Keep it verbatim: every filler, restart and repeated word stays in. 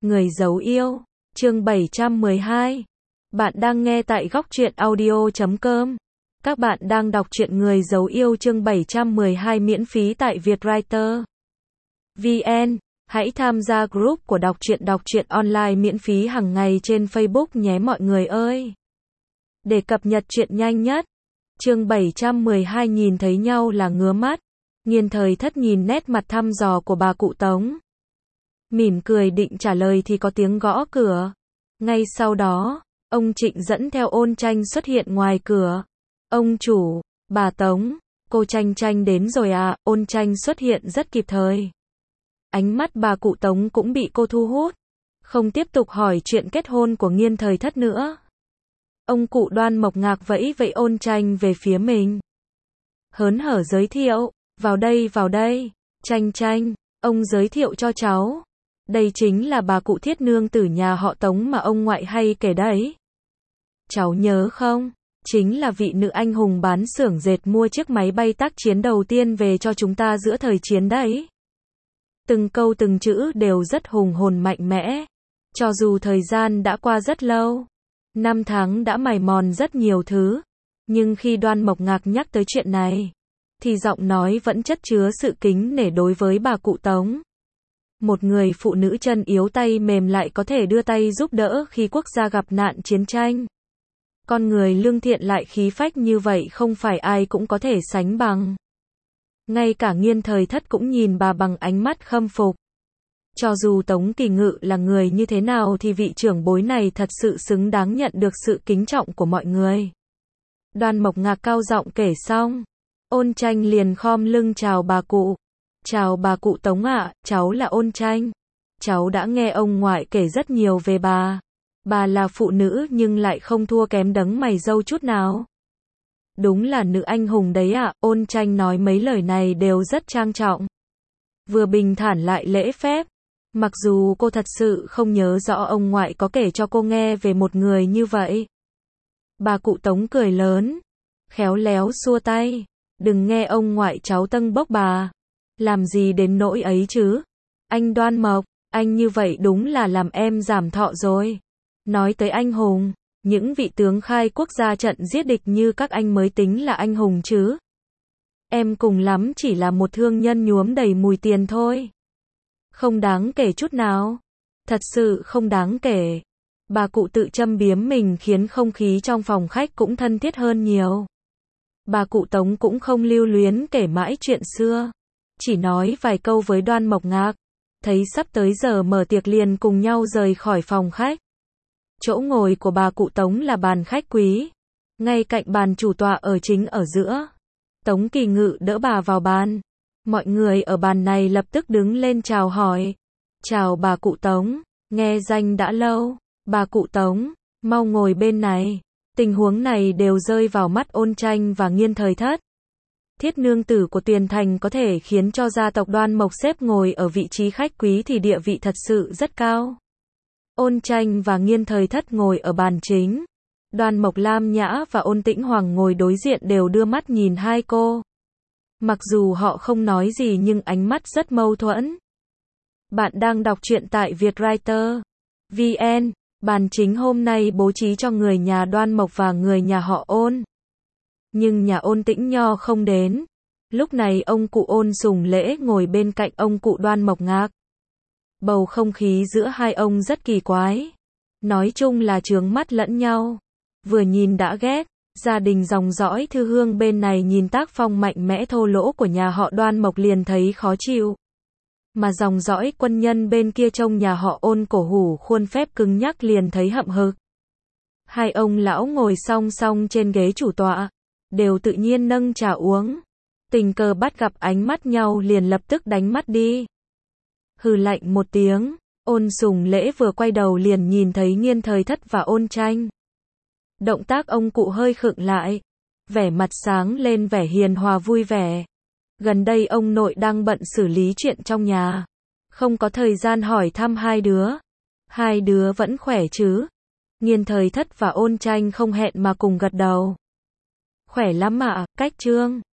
Người giấu yêu, chương bảy trăm mười hai. Bạn đang nghe tại góc truyện audio chấm com. Các bạn đang đọc truyện Người giấu yêu chương bảy trăm mười hai miễn phí tại Vietwriter vê en. Hãy tham gia group của đọc truyện đọc truyện online miễn phí hàng ngày trên Facebook nhé mọi người ơi. Để cập nhật truyện nhanh nhất. Chương bảy trăm mười hai nhìn thấy nhau là ngứa mắt. Nghiên Thời Thất nhìn nét mặt thăm dò của bà cụ Tống. Mỉm cười định trả lời thì có tiếng gõ cửa. Ngay sau đó, ông Trịnh dẫn theo Ôn Tranh xuất hiện ngoài cửa. Ông chủ, bà Tống, cô Tranh Tranh đến rồi à? Ôn Tranh xuất hiện rất kịp thời. Ánh mắt bà cụ Tống cũng bị cô thu hút. Không tiếp tục hỏi chuyện kết hôn của Nghiên Thời Thất nữa. Ông cụ Đoan Mộc Ngạc vẫy vẫy Ôn Tranh về phía mình. Hớn hở giới thiệu, vào đây vào đây, Tranh Tranh, ông giới thiệu cho cháu. Đây chính là bà cụ Thiết nương tử nhà họ Tống mà ông ngoại hay kể đấy. Cháu nhớ không? Chính là vị nữ anh hùng bán xưởng dệt mua chiếc máy bay tác chiến đầu tiên về cho chúng ta giữa thời chiến đấy. Từng câu từng chữ đều rất hùng hồn mạnh mẽ. Cho dù thời gian đã qua rất lâu, năm tháng đã mài mòn rất nhiều thứ, nhưng khi Đoan Mộc Ngạc nhắc tới chuyện này, thì giọng nói vẫn chất chứa sự kính nể đối với bà cụ Tống. Một người phụ nữ chân yếu tay mềm lại có thể đưa tay giúp đỡ khi quốc gia gặp nạn chiến tranh. Con người lương thiện lại khí phách như vậy không phải ai cũng có thể sánh bằng. Ngay cả Nghiên Thời Thất cũng nhìn bà bằng ánh mắt khâm phục. Cho dù Tống Kỳ Ngự là người như thế nào thì vị trưởng bối này thật sự xứng đáng nhận được sự kính trọng của mọi người. Đoan Mộc Ngạc cao giọng kể xong, Ôn Tranh liền khom lưng chào bà cụ. Chào bà cụ Tống ạ, cháu là Ôn Tranh. Cháu đã nghe ông ngoại kể rất nhiều về bà. Bà là phụ nữ nhưng lại không thua kém đấng mày râu chút nào. Đúng là nữ anh hùng đấy ạ, Ôn Tranh nói mấy lời này đều rất trang trọng. Vừa bình thản lại lễ phép. Mặc dù cô thật sự không nhớ rõ ông ngoại có kể cho cô nghe về một người như vậy. Bà cụ Tống cười lớn, khéo léo xua tay. Đừng nghe ông ngoại cháu tâng bốc bà. Làm gì đến nỗi ấy chứ? Anh Đoan Mộc, anh như vậy đúng là làm em giảm thọ rồi. Nói tới anh hùng, những vị tướng khai quốc gia trận giết địch như các anh mới tính là anh hùng chứ. Em cùng lắm chỉ là một thương nhân nhuốm đầy mùi tiền thôi. Không đáng kể chút nào. Thật sự không đáng kể. Bà cụ tự châm biếm mình khiến không khí trong phòng khách cũng thân thiết hơn nhiều. Bà cụ Tống cũng không lưu luyến kể mãi chuyện xưa. Chỉ nói vài câu với Đoan Mộc Ngạc. Thấy sắp tới giờ mở tiệc liền cùng nhau rời khỏi phòng khách. Chỗ ngồi của bà cụ Tống là bàn khách quý. Ngay cạnh bàn chủ tọa ở chính ở giữa. Tống Kỳ Ngự đỡ bà vào bàn. Mọi người ở bàn này lập tức đứng lên chào hỏi. Chào bà cụ Tống, nghe danh đã lâu. Bà cụ Tống, mau ngồi bên này. Tình huống này đều rơi vào mắt Ôn Tranh và Nghiên Thời Thất. Thiết nương tử của Tuyền Thành có thể khiến cho gia tộc Đoan Mộc xếp ngồi ở vị trí khách quý thì địa vị thật sự rất cao. Ôn Tranh và Nghiên Thời Thất ngồi ở bàn chính. Đoan Mộc Lam Nhã và Ôn Tĩnh Hoàng ngồi đối diện đều đưa mắt nhìn hai cô. Mặc dù họ không nói gì nhưng ánh mắt rất mâu thuẫn. Bạn đang đọc truyện tại Vietwriter vê en. Bàn chính hôm nay bố trí cho người nhà Đoan Mộc và người nhà họ Ôn. Nhưng nhà Ôn Tĩnh Nho không đến. Lúc này ông cụ Ôn Sùng Lễ ngồi bên cạnh ông cụ Đoan Mộc Ngạc. Bầu không khí giữa hai ông rất kỳ quái. Nói chung là chướng mắt lẫn nhau. Vừa nhìn đã ghét. Gia đình dòng dõi Thư Hương bên này nhìn tác phong mạnh mẽ thô lỗ của nhà họ Đoan Mộc liền thấy khó chịu. Mà dòng dõi Quân Nhân bên kia trông nhà họ Ôn cổ hủ khuôn phép cứng nhắc liền thấy hậm hực. Hai ông lão ngồi song song trên ghế chủ tọa. Đều tự nhiên nâng trà uống. Tình cờ bắt gặp ánh mắt nhau liền lập tức đánh mắt đi. Hừ lạnh một tiếng. Ôn Sùng Lễ vừa quay đầu liền nhìn thấy Nghiên Thời Thất và Ôn Tranh. Động tác ông cụ hơi khựng lại. Vẻ mặt sáng lên vẻ hiền hòa vui vẻ. Gần đây ông nội đang bận xử lý chuyện trong nhà. Không có thời gian hỏi thăm hai đứa. Hai đứa vẫn khỏe chứ? Nghiên Thời Thất và Ôn Tranh không hẹn mà cùng gật đầu. Khỏe lắm ạ, cách Trương.